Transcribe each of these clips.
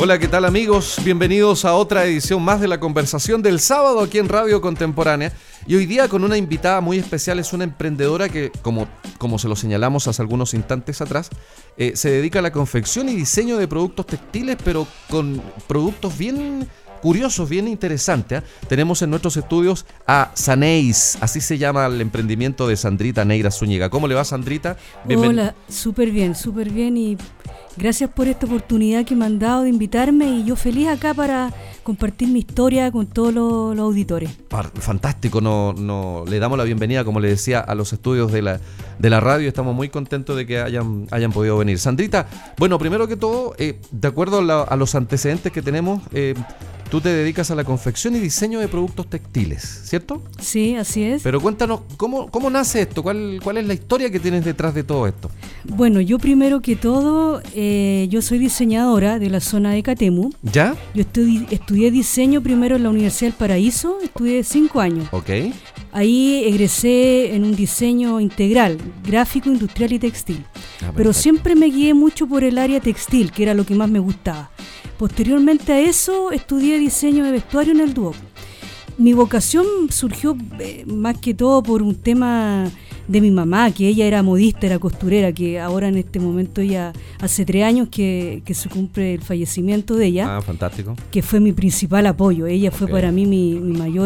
Hola, ¿qué tal amigos? Bienvenidos a otra edición más de La Conversación del Sábado aquí en Radio Contemporánea. Y hoy día con una invitada muy especial, es una emprendedora que, como se lo señalamos hace algunos instantes atrás, se dedica a la confección y diseño de productos textiles, pero con productos bien curiosos, bien interesantes. Tenemos en nuestros estudios a Saneis, así se llama el emprendimiento de Sandrita Neira Zúñiga. ¿Cómo le va, Sandrita? Hola, súper bien y gracias por esta oportunidad que me han dado de invitarme y yo feliz acá para compartir mi historia con todos los auditores. Fantástico, le damos la bienvenida, como le decía, a los estudios de la radio. Estamos muy contentos de que hayan podido venir. Sandrita, bueno, primero que todo, de acuerdo a los antecedentes que tenemos, tú te dedicas a la confección y diseño de productos textiles, ¿cierto? Sí, así es. Pero cuéntanos, ¿cómo nace esto? ¿Cuál es la historia que tienes detrás de todo esto? Bueno, yo primero que todo, yo soy diseñadora de la zona de Catemu. ¿Ya? Yo estudié diseño primero en la Universidad del Paraíso, estudié 5 años. Ok. Ahí egresé en un diseño integral, gráfico, industrial y textil. Pero siempre me guié mucho por el área textil, que era lo que más me gustaba. Posteriormente a eso, estudié diseño de vestuario en el Duoc. Mi vocación surgió más que todo por un tema de mi mamá, que ella era modista, era costurera, que ahora en este momento ya hace 3 años que se cumple el fallecimiento de ella. Ah, fantástico. Que fue mi principal apoyo. Ella fue para mí mi mayor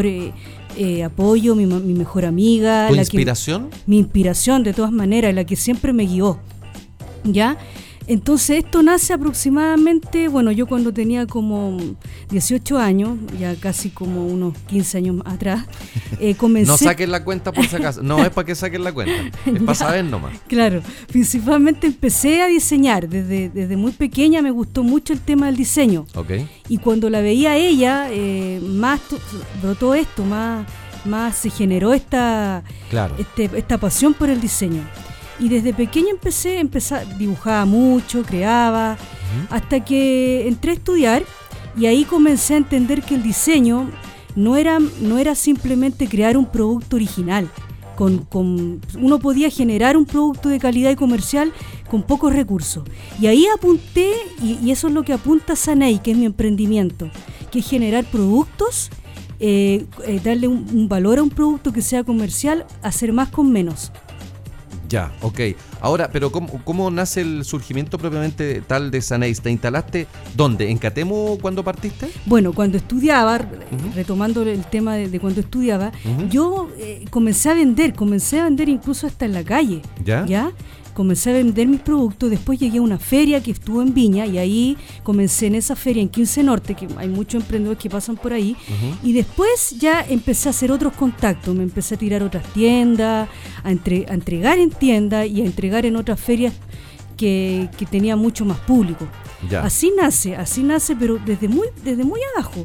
apoyo, mi mejor amiga. ¿Tu inspiración? Mi inspiración, de todas maneras, la que siempre me guió. ¿Ya? Entonces esto nace aproximadamente, bueno, yo cuando tenía como 18 años, ya casi como unos 15 años atrás, comencé... No saquen la cuenta por si acaso, no es para que saquen la cuenta, es para saber nomás. Claro, principalmente empecé a diseñar, desde muy pequeña me gustó mucho el tema del diseño. Okay. Y cuando la veía a ella, más brotó esto, más se generó esta pasión por el diseño. Y desde pequeña empecé, dibujaba mucho, creaba, hasta que entré a estudiar y ahí comencé a entender que el diseño no era simplemente crear un producto original. Uno podía generar un producto de calidad y comercial con pocos recursos. Y ahí apunté, y eso es lo que apunta Saneis, que es mi emprendimiento, que es generar productos, darle un valor a un producto que sea comercial, hacer más con menos. Ya, ok. Ahora, pero ¿cómo nace el surgimiento propiamente tal de Saneis? ¿Te instalaste dónde? ¿En Catemu cuando partiste? Bueno, cuando estudiaba, retomando el tema de cuando estudiaba, yo comencé a vender incluso hasta en la calle. ¿Ya? Comencé a vender mis productos, después llegué a una feria que estuvo en Viña y ahí comencé en esa feria en 15 Norte, que hay muchos emprendedores que pasan por ahí, y después ya empecé a hacer otros contactos, me empecé a tirar a otras tiendas, a entregar en tiendas y a entregar en otras ferias que tenía mucho más público. Ya. Así nace, pero desde muy abajo.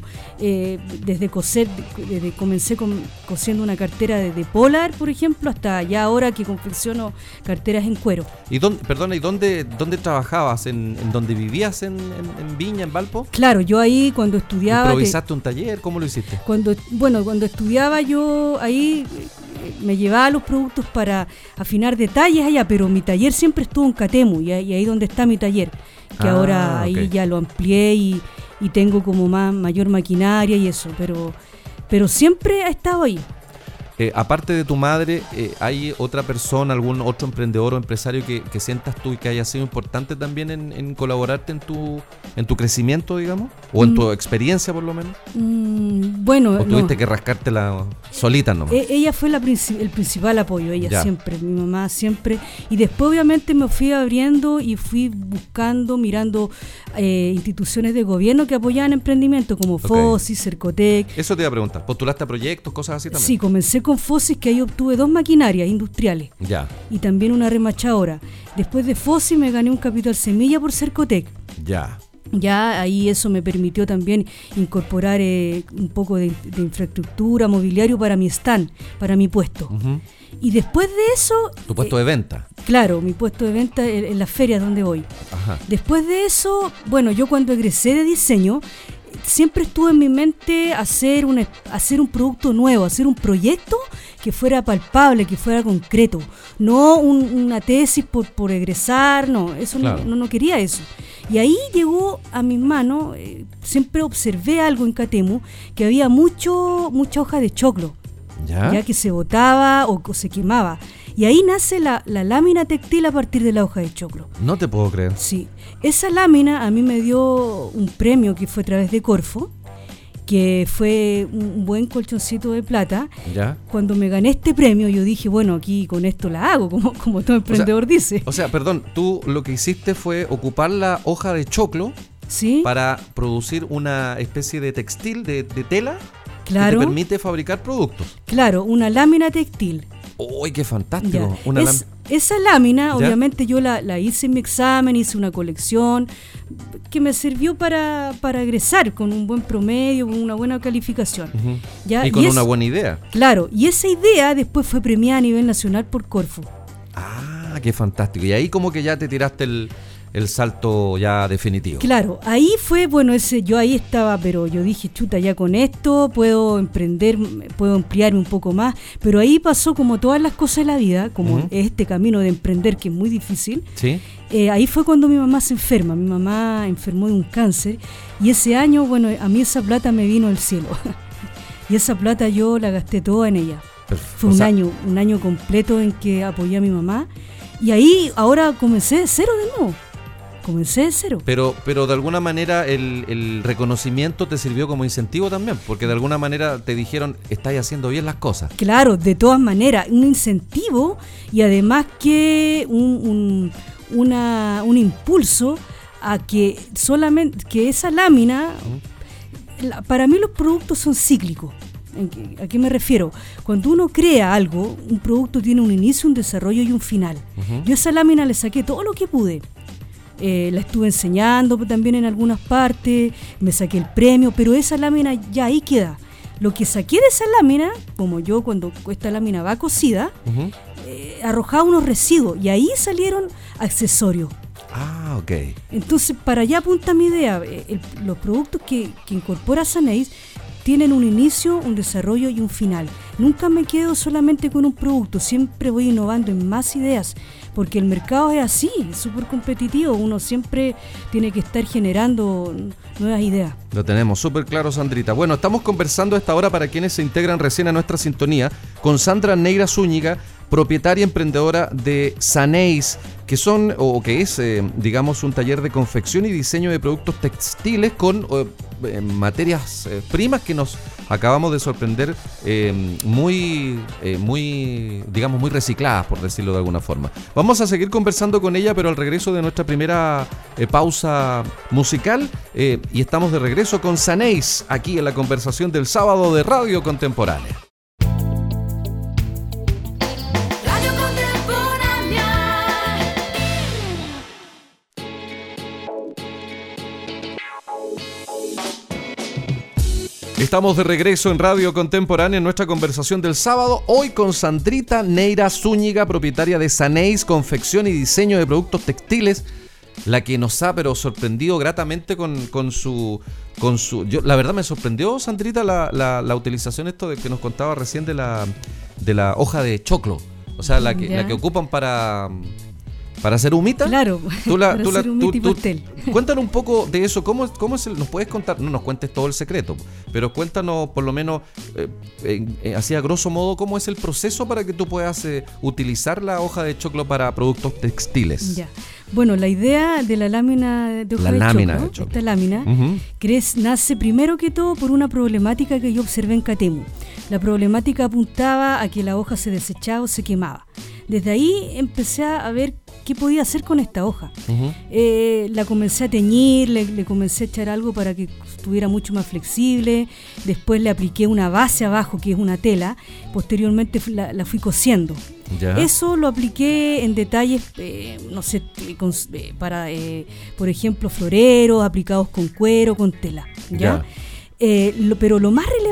Desde coser, comencé cosiendo una cartera de polar, por ejemplo, hasta ya ahora que confecciono carteras en cuero. ¿Y dónde trabajabas? ¿En dónde vivías en Viña, en Valpo? Claro, yo ahí cuando estudiaba... ¿Improvisaste un taller? ¿Cómo lo hiciste? Cuando estudiaba yo ahí... me llevaba los productos para afinar detalles allá, pero mi taller siempre estuvo en Catemu y ahí donde está mi taller, que ahora ahí ya lo amplié y tengo como mayor maquinaria y eso, pero siempre ha estado ahí. Aparte de tu madre, ¿hay otra persona, algún otro emprendedor o empresario que sientas tú y que haya sido importante también en colaborarte en tu crecimiento, digamos? ¿O en tu experiencia, por lo menos? Bueno, ¿O tuviste que rascártela solita nomás? Ella fue el principal apoyo, siempre, mi mamá siempre. Y después, obviamente, me fui abriendo y fui buscando, mirando instituciones de gobierno que apoyaban emprendimiento, como FOSI, Cercotec. Eso te iba a preguntar. ¿Postulaste a proyectos, cosas así también? Sí, comencé con FOSI, que ahí obtuve 2 maquinarias industriales. Ya. Y también una remachadora. Después de FOSI me gané un capital semilla por Cercotec. Ya. Ya ahí eso me permitió también incorporar un poco de infraestructura, mobiliario para mi stand, para mi puesto. Y después de eso... ¿Tu puesto de venta? Claro, mi puesto de venta en las ferias donde voy. Ajá. Después de eso, bueno, yo cuando egresé de diseño, siempre estuvo en mi mente hacer un producto nuevo, hacer un proyecto que fuera palpable, que fuera concreto. No una tesis por egresar, no, eso claro. no quería eso. Y ahí llegó a mis manos, siempre observé algo en Catemu, que había mucha hoja de choclo, ya que se botaba o se quemaba. Y ahí nace la lámina textil a partir de la hoja de choclo. No te puedo creer. Sí. Esa lámina a mí me dio un premio que fue a través de Corfo, que fue un buen colchoncito de plata. ¿Ya? Cuando me gané este premio, yo dije, bueno, aquí con esto la hago, como todo emprendedor dice. O sea, perdón, tú lo que hiciste fue ocupar la hoja de choclo, ¿sí?, para producir una especie de textil, de tela, claro, que te permite fabricar productos. Claro, una lámina textil. ¡Uy, qué fantástico! Esa lámina, obviamente yo la hice en mi examen, hice una colección que me sirvió para egresar con un buen promedio, con una buena calificación. Uh-huh. ¿Ya? Y con una buena idea. Claro, y esa idea después fue premiada a nivel nacional por Corfo. Ah, qué fantástico. Y ahí como que ya te tiraste el salto ya definitivo. Claro, ahí fue, bueno, yo ahí estaba, pero yo dije, chuta, ya con esto puedo emprender, puedo ampliarme un poco más, pero ahí pasó como todas las cosas de la vida, como este camino de emprender que es muy difícil. Sí. Ahí fue cuando mi mamá se enferma, mi mamá enfermó de un cáncer y ese año, bueno, a mí esa plata me vino del cielo y esa plata yo la gasté toda en ella. Fue un año completo en que apoyé a mi mamá y ahí ahora comencé de cero de nuevo. Comencé de cero. Pero de alguna manera el reconocimiento te sirvió como incentivo también, porque de alguna manera te dijeron, estáis haciendo bien las cosas. Claro, de todas maneras, un incentivo y además que un impulso a que solamente que esa lámina, para mí los productos son cíclicos. ¿A qué me refiero? Cuando uno crea algo, un producto tiene un inicio, un desarrollo y un final. Yo a esa lámina le saqué todo lo que pude. La estuve enseñando también en algunas partes, me saqué el premio, pero esa lámina ya ahí queda. Lo que saqué de esa lámina, como yo cuando esta lámina va cosida, arrojaba unos residuos y ahí salieron accesorios. Ah, ok. Entonces, para allá apunta mi idea. Los productos que incorpora Saneis tienen un inicio, un desarrollo y un final. Nunca me quedo solamente con un producto, siempre voy innovando en más ideas, porque el mercado es así, es súper competitivo, uno siempre tiene que estar generando nuevas ideas. Lo tenemos súper claro, Sandrita. Bueno, estamos conversando a esta hora, para quienes se integran recién a nuestra sintonía, con Sandra Neira Zúñiga, propietaria emprendedora de Saneis, que es, digamos, un taller de confección y diseño de productos textiles con materias primas que nos acabamos de sorprender, muy recicladas, por decirlo de alguna forma. Vamos a seguir conversando con ella, pero al regreso de nuestra primera pausa musical, y estamos de regreso con Saneis, aquí en la conversación del sábado de Radio Contemporánea. Estamos de regreso en Radio Contemporánea en nuestra conversación del sábado, hoy con Sandrita Neira Zúñiga, propietaria de Saneis, confección y diseño de productos textiles, la que nos ha sorprendido gratamente con su la verdad me sorprendió, Sandrita, la utilización esto de que nos contaba recién de la hoja de choclo, o sea, la que ocupan para hacer humita. Claro, para hacer humita y pastel. Cuéntanos un poco de eso. ¿Cómo es nos puedes contar? No nos cuentes todo el secreto, pero cuéntanos por lo menos, así a grosso modo, cómo es el proceso para que tú puedas utilizar la hoja de choclo para productos textiles. Ya. Bueno, la idea de la lámina de hoja de choclo, esta lámina, nace primero que todo por una problemática que yo observé en Catemu. La problemática apuntaba a que la hoja se desechaba o se quemaba. Desde ahí empecé a ver qué podía hacer con esta hoja. La comencé a teñir, le comencé a echar algo para que estuviera mucho más flexible. Después le apliqué una base abajo, que es una tela. Posteriormente la fui cosiendo. ¿Ya? Eso lo apliqué en detalles, para, por ejemplo, floreros aplicados con cuero, con tela. ¿Ya? Pero lo más relevante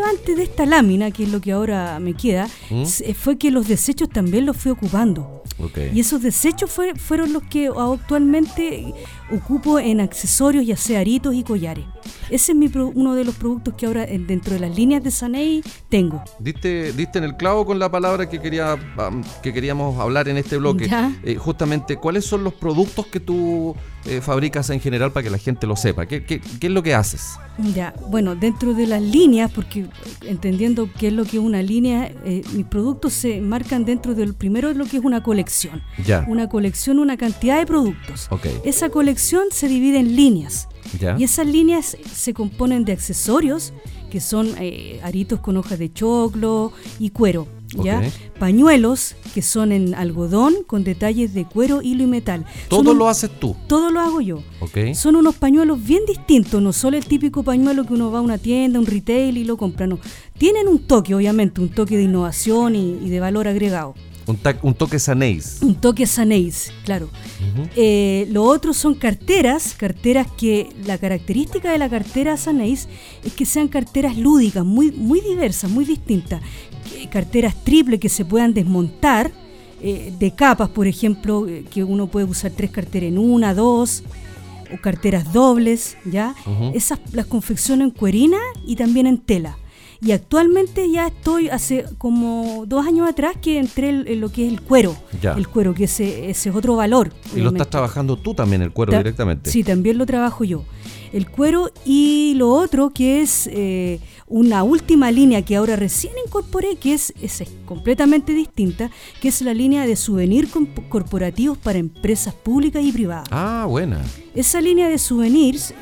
relevante de esta lámina, que es lo que ahora me queda, fue que los desechos también los fui ocupando. Okay. Y esos desechos fueron los que actualmente ocupo en accesorios, ya sea aritos y collares. Ese es uno de los productos que ahora dentro de las líneas de Sanei tengo. Diste en el clavo con la palabra que queríamos hablar en este bloque. Justamente, ¿cuáles son los productos que tú fabricas en general para que la gente lo sepa? ¿Qué es lo que haces? Ya, bueno, dentro de las líneas, porque entendiendo qué es lo que es una línea, mis productos se marcan dentro del primero lo que es una colección. Ya. Una colección, una cantidad de productos. Okay. Esa colección se divide en líneas. Ya. Y esas líneas se componen de accesorios, que son aritos con hojas de choclo y cuero. ¿Ya? Okay. Pañuelos, que son en algodón con detalles de cuero, hilo y metal. ¿Todo lo haces tú? Todo lo hago yo. Okay. Son unos pañuelos bien distintos, no solo el típico pañuelo que uno va a una tienda, un retail y lo compra, no. Tienen un toque, obviamente, un toque de innovación y de valor agregado. Un toque Saneis. Un toque Saneis, claro. Uh-huh. Lo otro son carteras que la característica de la cartera Saneis es que sean carteras lúdicas, muy, muy diversas, muy distintas. Carteras triple que se puedan desmontar, de capas, por ejemplo, que uno puede usar 3 carteras en una, 2, o carteras dobles, ¿ya? Uh-huh. Esas las confecciono en cuerina y también en tela. Y actualmente ya estoy, hace como 2 años atrás que entré en lo que es el cuero. Ya. El cuero, que ese es otro valor. ¿Y obviamente lo estás trabajando tú también, el cuero directamente? Sí, también lo trabajo yo. El cuero, y lo otro que es una última línea que ahora recién incorporé, que es completamente distinta, que es la línea de souvenir corporativos para empresas públicas y privadas. Ah, buena. Esa línea de souvenirs...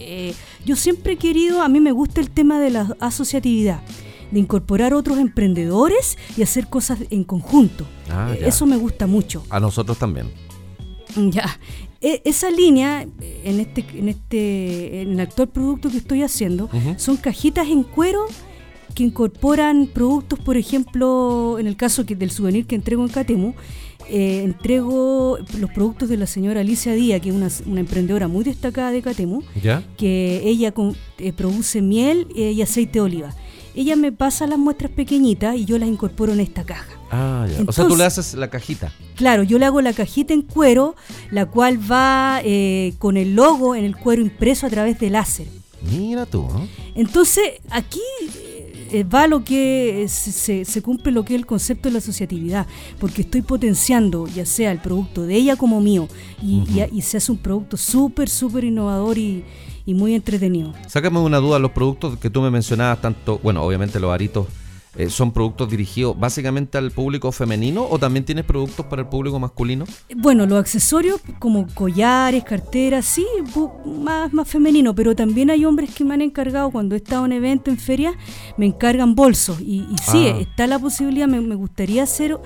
yo siempre he querido, a mí me gusta el tema de la asociatividad, de incorporar otros emprendedores y hacer cosas en conjunto. Eso me gusta mucho. A nosotros también. Ya. Esa línea, en el actual producto que estoy haciendo, uh-huh, son cajitas en cuero que incorporan productos, por ejemplo, en el caso del souvenir que entrego en Catemu, entrego los productos de la señora Alicia Díaz, que es una emprendedora muy destacada de Catemu, ¿ya? Que ella produce miel y aceite de oliva. Ella me pasa las muestras pequeñitas y yo las incorporo en esta caja. Ah, ya. Entonces, o sea, tú le haces la cajita. Claro, yo le hago la cajita en cuero, la cual va con el logo en el cuero impreso a través de láser. Mira tú, ¿eh? Entonces, aquí va lo que se cumple lo que es el concepto de la asociatividad, porque estoy potenciando ya sea el producto de ella como mío y se hace un producto súper, súper innovador y muy entretenido. Sácame una duda, los productos que tú me mencionabas, tanto, bueno, obviamente los aritos, ¿son productos dirigidos básicamente al público femenino o también tienes productos para el público masculino? Bueno, los accesorios como collares, carteras, sí, más femenino, pero también hay hombres que me han encargado, cuando he estado en eventos, en ferias, me encargan bolsos y sí, está la posibilidad, me gustaría hacer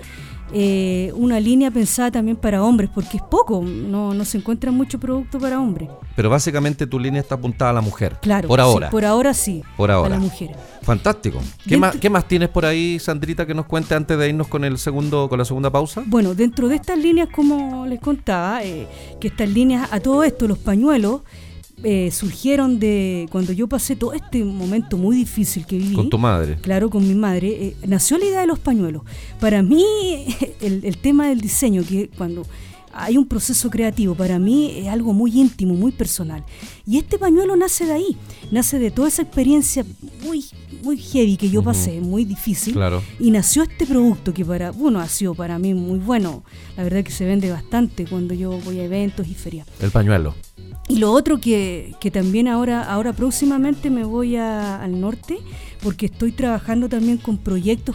una línea pensada también para hombres, porque es poco, no se encuentra mucho producto para hombres. Pero básicamente tu línea está apuntada a la mujer. Claro, por ahora. Sí, por ahora sí. Por ahora. A la mujer. Fantástico. ¿Qué más tienes por ahí, Sandrita, que nos cuente antes de irnos con la segunda pausa? Bueno, dentro de estas líneas, como les contaba, que estas líneas, a todo esto, los pañuelos, surgieron de cuando yo pasé todo este momento muy difícil que viví. ¿Con tu madre? Claro, con mi madre. Nació la idea de los pañuelos. Para mí, el tema del diseño, que cuando hay un proceso creativo, para mí es algo muy íntimo, muy personal. Y este pañuelo nace de ahí, nace de toda esa experiencia muy, muy heavy que yo pasé, muy difícil. Claro. Y nació este producto que ha sido para mí muy bueno. La verdad que se vende bastante cuando yo voy a eventos y ferias. El pañuelo. Y lo otro que también ahora próximamente me voy al norte, porque estoy trabajando también con proyectos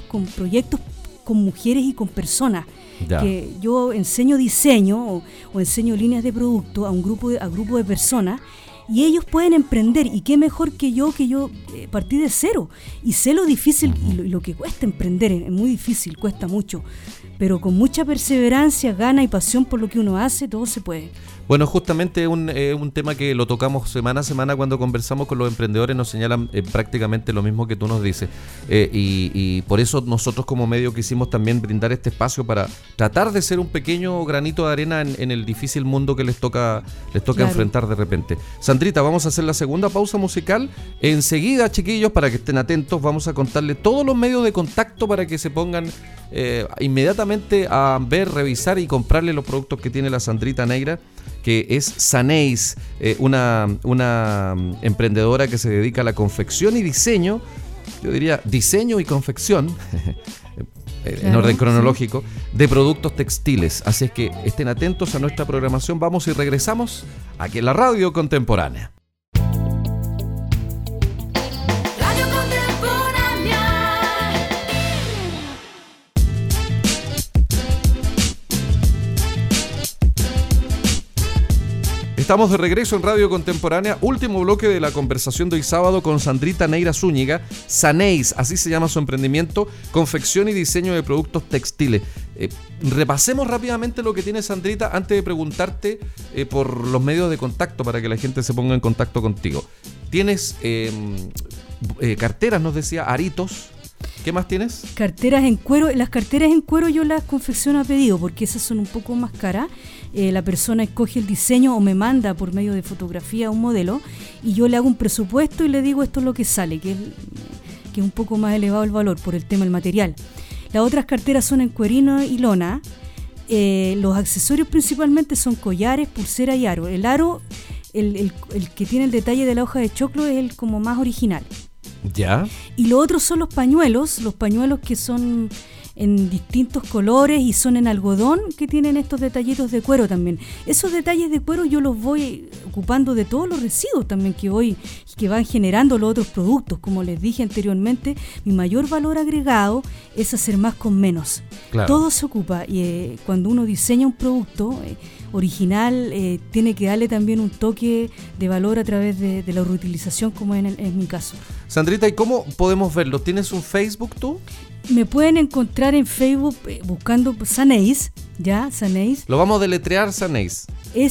con mujeres y con personas. Ya. Que yo enseño diseño o enseño líneas de producto a grupo de personas, y ellos pueden emprender, y qué mejor que yo partí de cero y sé lo difícil y lo que cuesta emprender. Es muy difícil, cuesta mucho, pero con mucha perseverancia, gana y pasión por lo que uno hace, todo se puede. Bueno, justamente un tema que lo tocamos semana a semana cuando conversamos con los emprendedores, nos señalan prácticamente lo mismo que tú nos dices, y por eso nosotros como medio quisimos también brindar este espacio para tratar de ser un pequeño granito de arena en el difícil mundo que les toca claro, enfrentar de repente. Sandrita, vamos a hacer la segunda pausa musical. Enseguida, chiquillos, para que estén atentos, vamos a contarles todos los medios de contacto para que se pongan inmediatamente a ver, revisar y comprarle los productos que tiene la Sandrita Neira, que es Sanéis, una emprendedora que se dedica a la confección y diseño, yo diría diseño y confección, en orden cronológico, sí, de productos textiles. Así es que estén atentos a nuestra programación. Vamos y regresamos aquí en la Radio Contemporánea. Estamos de regreso en Radio Contemporánea, último bloque de la conversación de hoy sábado con Sandrita Neira Zúñiga. Sanéis, así se llama su emprendimiento, confección y diseño de productos textiles. Repasemos rápidamente lo que tiene Sandrita antes de preguntarte por los medios de contacto para que la gente se ponga en contacto contigo. Tienes carteras, nos decía, aritos. ¿Qué más tienes? Carteras en cuero. Las carteras en cuero yo las confecciono a pedido porque esas son un poco más caras. La persona escoge el diseño o me manda por medio de fotografía un modelo y yo le hago un presupuesto y le digo esto es lo que sale, que es un poco más elevado el valor por el tema del material. Las otras carteras son en cuerino y lona. Los accesorios principalmente son collares, pulsera y aro. El aro, el que tiene el detalle de la hoja de choclo es el como más original. Ya. Y lo otro son los pañuelos que son en distintos colores y son en algodón, que tienen estos detallitos de cuero también. Esos detalles de cuero yo los voy ocupando de todos los residuos también que van generando los otros productos. Como les dije anteriormente, mi mayor valor agregado es hacer más con menos. Claro. Todo se ocupa y cuando uno diseña un producto original, tiene que darle también un toque de valor a través de la reutilización, como en mi caso. Sandrita, ¿y cómo podemos verlo? ¿Tienes un Facebook tú? Me pueden encontrar en Facebook buscando Sanéis, ¿ya? Sanéis. Lo vamos a deletrear, Sanéis.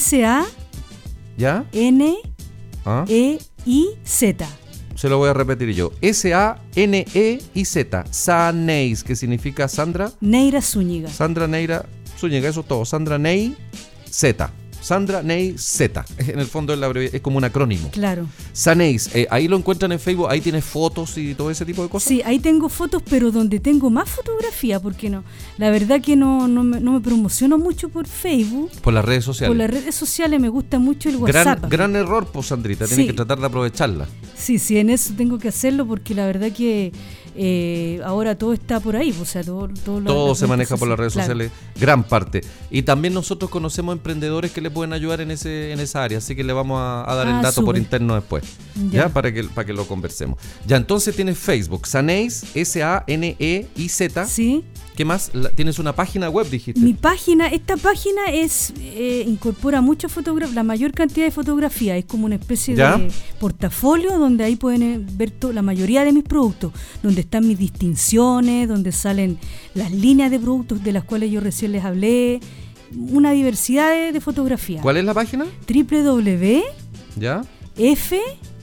S-A-N-E-I-Z. Se lo voy a repetir yo. S-A-N-E-I-Z. Sanéis, que significa Sandra Neira Zúñiga. Sandra Neira Zúñiga, eso es todo. Sandra Ney Z. Sandra Ney Z. En el fondo es como un acrónimo. Claro. Sanéis, ahí lo encuentran en Facebook, ahí tienes fotos y todo ese tipo de cosas. Sí, ahí tengo fotos, pero donde tengo más fotografía, porque no. La verdad que no me promociono mucho por Facebook. Por las redes sociales. Por las redes sociales me gusta mucho el WhatsApp. Gran error, pues, Sandrita, tienes que tratar de aprovecharla. Sí, en eso tengo que hacerlo, porque la verdad que ahora todo está por ahí, o sea, todo se maneja por las redes sociales, gran parte. Y también nosotros conocemos emprendedores que le pueden ayudar en esa área, así que le vamos a dar el dato por interno después, ya para que lo conversemos. Ya, entonces tienes Facebook, Sanéis, S-A-N-E-I-Z. Sí. ¿Qué más? ¿Tienes una página web, dijiste? Esta página incorpora muchas fotografías, la mayor cantidad de fotografías, es como una especie de portafolio donde ahí pueden ver la mayoría de mis productos, donde están mis distinciones, donde salen las líneas de productos de las cuales yo recién les hablé, una diversidad de fotografías. ¿Cuál es la página? www. ¿Ya? F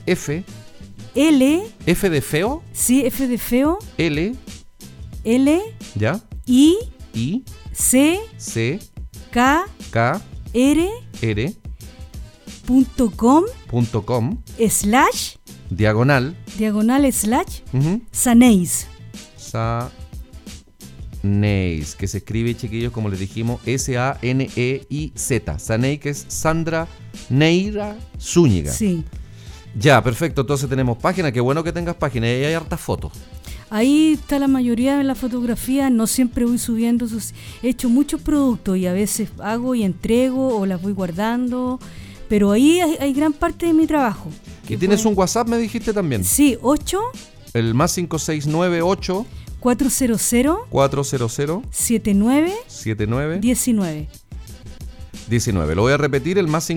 de feo. Sí, F de feo. L. ¿Ya? I. C. K. R. .com / diagonal / Sanéis. Sanéis, que se escribe, chiquillos, como les dijimos, S-A-N-E-I-Z. Sanéis, que es Sandra Neira Zúñiga. Sí. Ya, perfecto. Entonces tenemos página. Qué bueno que tengas página. Y hay hartas fotos. Ahí está la mayoría de las fotografías. No siempre voy subiendo. He hecho muchos productos y a veces hago y entrego o las voy guardando. Pero ahí hay gran parte de mi trabajo. ¿Y tienes un WhatsApp, me dijiste también? Sí, 8. El más 5698 400 79 19. 7919. Lo voy a repetir, el más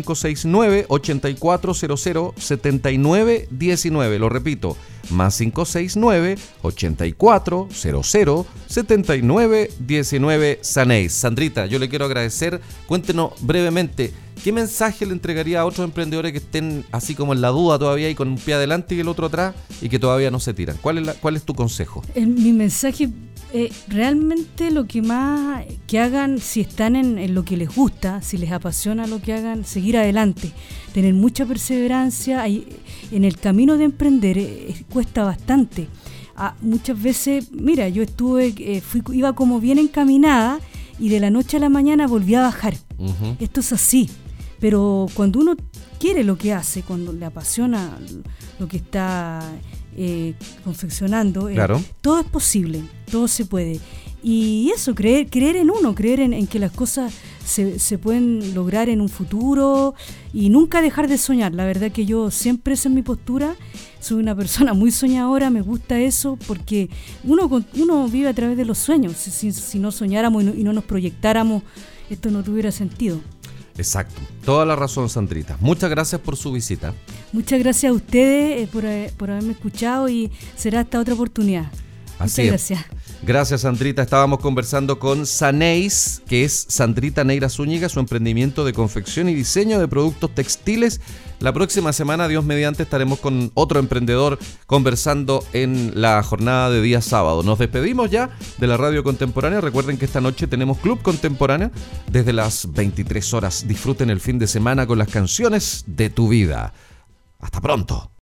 569-8400-7919. Lo repito, más 569-8400-7919. Sanéis. Sandrita, yo le quiero agradecer. Cuéntenos brevemente, ¿qué mensaje le entregaría a otros emprendedores que estén así como en la duda todavía y con un pie adelante y el otro atrás y que todavía no se tiran? ¿Cuál es tu consejo? Mi mensaje, realmente lo que más que hagan, si están en lo que les gusta, si les apasiona lo que hagan, seguir adelante, tener mucha perseverancia. En el camino de emprender cuesta bastante. Muchas veces, mira, yo iba como bien encaminada y de la noche a la mañana volví a bajar. Uh-huh. Esto es así, pero cuando uno quiere lo que hace, cuando le apasiona lo que está confeccionando, claro, todo es posible, todo se puede. Y eso, creer en uno, creer en que las cosas se pueden lograr en un futuro y nunca dejar de soñar. La verdad que yo siempre, esa es mi postura, soy una persona muy soñadora, me gusta eso porque uno vive a través de los sueños. Si no soñáramos y no nos proyectáramos, esto no tuviera sentido. Exacto, toda la razón, Sandrita. Muchas gracias por su visita. Muchas gracias a ustedes por haberme escuchado y será hasta otra oportunidad. Así Muchas gracias. Gracias, Sandrita. Estábamos conversando con Sanéis, que es Sandrita Neira Zúñiga, su emprendimiento de confección y diseño de productos textiles. La próxima semana, Dios mediante, estaremos con otro emprendedor conversando en la jornada de día sábado. Nos despedimos ya de la Radio Contemporánea. Recuerden que esta noche tenemos Club Contemporánea desde las 23 horas. Disfruten el fin de semana con las canciones de tu vida. Hasta pronto.